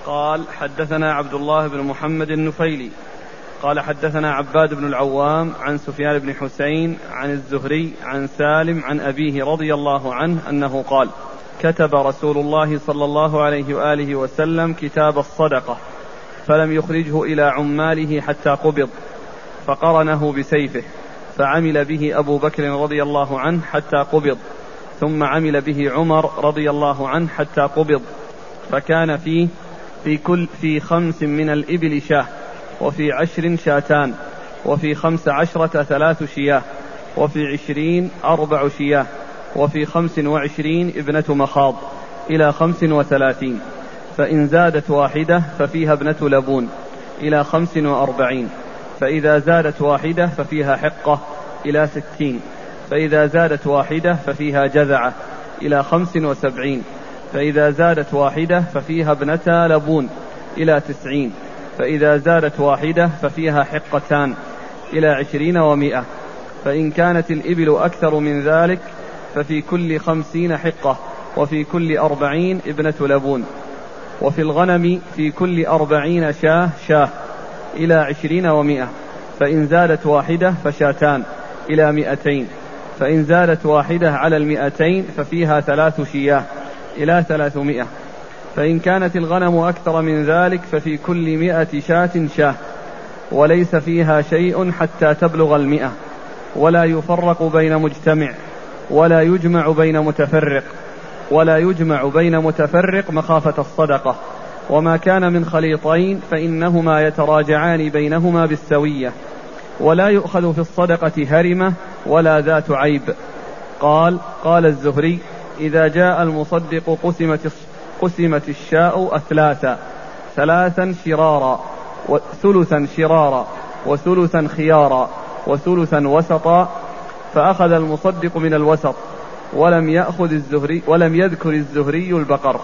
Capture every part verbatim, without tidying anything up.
قال حدثنا عبد الله بن محمد النفيلي قال حدثنا عباد بن العوام عن سفيان بن حسين عن الزهري عن سالم عن أبيه رضي الله عنه أنه قال كتب رسول الله صلى الله عليه وآله وسلم كتاب الصدقة فلم يخرجه إلى عماله حتى قبض فقرنه بسيفه فعمل به أبو بكر رضي الله عنه حتى قبض ثم عمل به عمر رضي الله عنه حتى قبض فكان فيه في كل في خمس من الإبل شاه وفي عشر شاتان وفي خمس عشرة ثلاث شياه وفي عشرين أربع شياه وفي خمس وعشرين ابنة مخاض إلى خمس وثلاثين فإن زادت واحدة ففيها ابنة لبون إلى خمس وأربعين فإذا زادت واحدة ففيها حقة إلى ستين فإذا زادت واحدة ففيها جذعة إلى خمس وسبعين فإذا زادت واحدة ففيها ابنتا لبون إلى تسعين فإذا زادت واحدة ففيها حقتان إلى عشرين ومائة فإن كانت الإبل أكثر من ذلك ففي كل خمسين حقة وفي كل أربعين ابنة لبون وفي الغنم في كل أربعين شاه شاه إلى عشرين ومائة فإن زادت واحدة فشاتان إلى مئتين فإن زادت واحدة على المئتين ففيها ثلاث شياه إلى ثلاثمائة فإن كانت الغنم أكثر من ذلك ففي كل مئة شاة شاه وليس فيها شيء حتى تبلغ المئة ولا يفرق بين مجتمع ولا يجمع بين متفرق ولا يجمع بين متفرق مخافة الصدقة وما كان من خليطين فإنهما يتراجعان بينهما بالسوية ولا يؤخذ في الصدقة هرمة ولا ذات عيب. قال قال الزهري إذا جاء المصدق قسمت, قسمت الشاء أثلاثا ثلاثا شرارا وثلثا شرارا وثلثا خيارا وثلثا وسطا فأخذ المصدق من الوسط ولم يأخذ الزهري ولم يذكر الزهري البقر.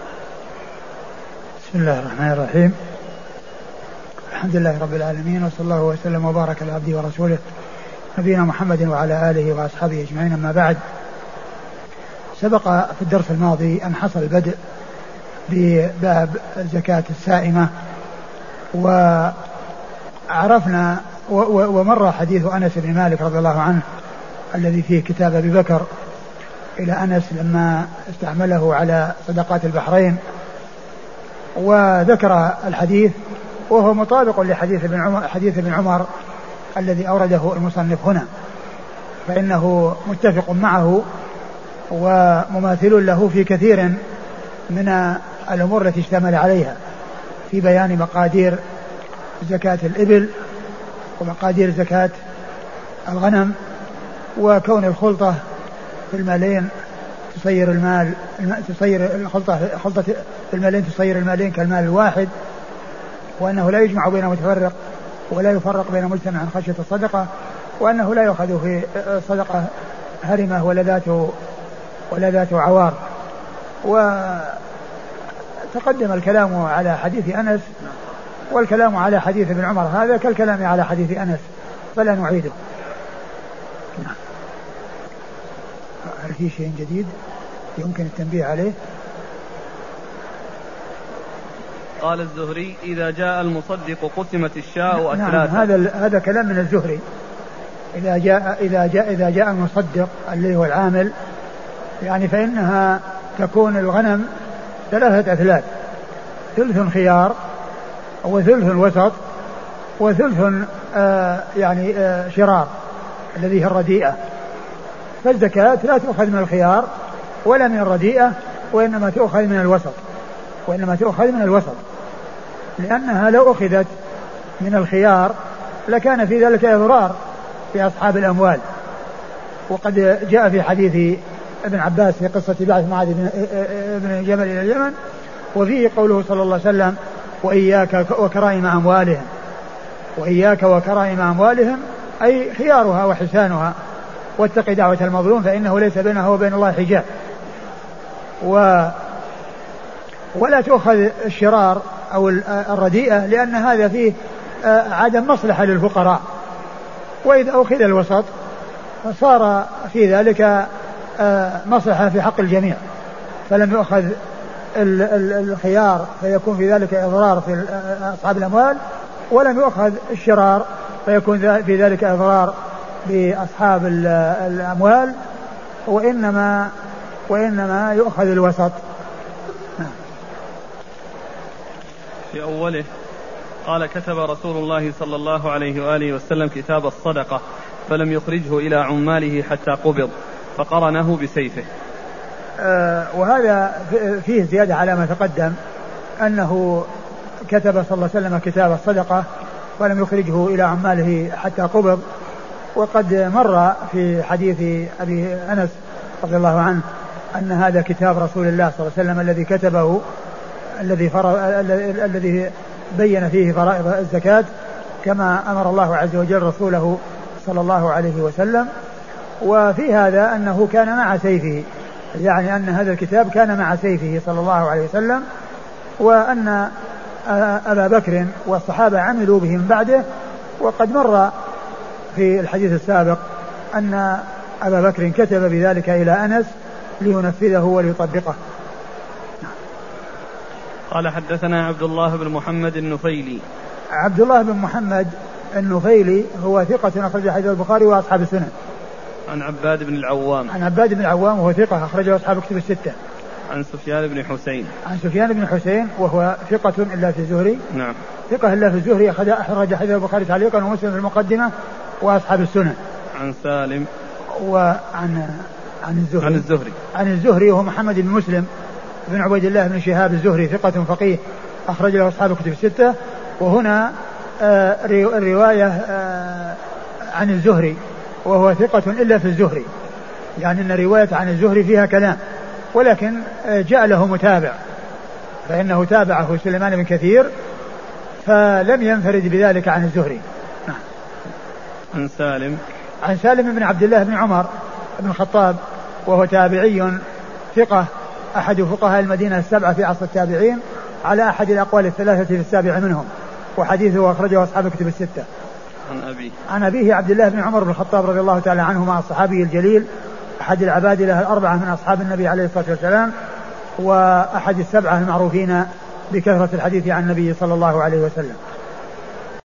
بسم الله الرحمن الرحيم. الحمد لله رب العالمين وصلى الله وسلم وبارك على عبده ورسوله نبينا محمد وعلى آله وأصحابه أجمعين. أما بعد، سبق في الدرس الماضي أن حصل البدء بباب الزكاة السائمة وعرفنا ومر حديث أنس بن مالك رضي الله عنه الذي فيه كتاب أبي بكر إلى أنس لما استعمله على صدقات البحرين، وذكر الحديث وهو مطابق لحديث ابن عمر, حديث ابن عمر الذي أورده المصنف هنا، فإنه متفق معه ومماثل له في كثير من الأمور التي اشتمل عليها في بيان مقادير زكاة الإبل ومقادير زكاة الغنم، وكون الخلطة في المالين تصير المال تصير الخلطة خلطة في المالين تصير المالين كالمال الواحد، وأنه لا يجمع بين متفرق ولا يفرق بين مجتمع عن خشية الصدقة، وأنه لا يؤخذ في الصدقة هرمة ولا ذات ولا ذات عوار. وتقدم الكلام على حديث أنس، والكلام على حديث ابن عمر هذا كالكلام على حديث أنس فلا نعيده. هل في شيء جديد يمكن التنبيه عليه؟ قال الزهري إذا جاء المصدق قسمت الشاء أثلاثا. نعم، هذا هذا كلام من الزهري. إذا جاء إذا جاء إذا جاء المصدق اللي هو العامل يعني فإنها تكون الغنم ثلاثة أثلاث، ثلث خيار وثلث وسط وثلث آه يعني آه شرار الذي هي الرديئة. فالزكاة لا تؤخذ من الخيار ولا من الرديئة، وإنما تؤخذ من الوسط وإنما تؤخذ من الوسط لأنها لو أخذت من الخيار لكان في ذلك إضرار في أصحاب الأموال. وقد جاء في حديث ابن عباس في قصة بعث معاذ بن جبل إلى اليمن وفيه قوله صلى الله عليه وسلم وإياك وكرائم أموالهم، وإياك وكرائم أموالهم أي خيارها وحسانها، واتق دعوة المظلوم فإنه ليس بينه وبين الله حجاب. و ولا تؤخذ الشرار أو الرديئة لأن هذا فيه عدم مصلحة للفقراء، وإذا أخذ الوسط صار في ذلك مصلحة في حق الجميع، فلم يؤخذ الخيار فيكون في ذلك إضرار في أصحاب الأموال، ولم يؤخذ الشرار فيكون في ذلك إضرار بأصحاب الأموال، وإنما وإنما يؤخذ الوسط. في أوله قال كتب رسول الله صلى الله عليه وآله وسلم كتاب الصدقة فلم يخرجه إلى عماله حتى قبض فقرنه بسيفه. آه وهذا فيه زيادة على ما تقدم، أنه كتب صلى الله عليه وسلم كتاب الصدقة فلم يخرجه إلى عماله حتى قبض. وقد مر في حديث أبي أنس رضي الله عنه أن هذا كتاب رسول الله صلى الله عليه وسلم الذي كتبه الذي الذي بين فيه فرائض الزكاة كما أمر الله عز وجل رسوله صلى الله عليه وسلم. وفي هذا أنه كان مع سيفه، يعني أن هذا الكتاب كان مع سيفه صلى الله عليه وسلم، وأن أبا بكر والصحابة عملوا به من بعده. وقد مر في الحديث السابق أن أبا بكر كتب بذلك إلى أنس لينفذه وليطبقه. قال حدثنا عبد الله بن محمد النفيلي. عبد الله بن محمد النفيلي هو ثقة أخرج حديث البخاري وأصحاب السنن. عن عباد بن العوام. عن عباد بن العوام وهو ثقة أخرجه أصحاب كتب الستة. عن سفيان بن حسين. عن سفيان بن حسين وهو ثقة إلا في الزهري. نعم. ثقة إلا في الزهري أخرج حديث البخاري تعليقا ومسلم في المقدمة وأصحاب السنن. عن سالم. وعن عن الزهري. عن الزهري. عن الزهري وهو محمد بن مسلم بن عبيد الله بن شهاب الزهري ثقة فقيه أخرج له أصحاب الكتب الستة. وهنا آه الرواية آه عن الزهري وهو ثقة إلا في الزهري، يعني أن رواية عن الزهري فيها كلام، ولكن آه جاء له متابع فإنه تابعه سليمان بن كثير فلم ينفرد بذلك عن الزهري. نعم. عن سالم. عن سالم بن عبد الله بن عمر بن الخطاب وهو تابعي ثقة أحد فقهاء المدينة السبعة في عصر التابعين على أحد الأقوال الثلاثة في السابع منهم، وحديثه أخرجه أصحاب الكتب الستة. عن أبيه. عن أبيه عبد الله بن عمر بن الخطاب رضي الله تعالى عنهما الصحابي الجليل أحد العبادلة الأربعة من أصحاب النبي عليه الصلاة والسلام، وأحد السبعة المعروفين بكثرة الحديث عن النبي صلى الله عليه وسلم.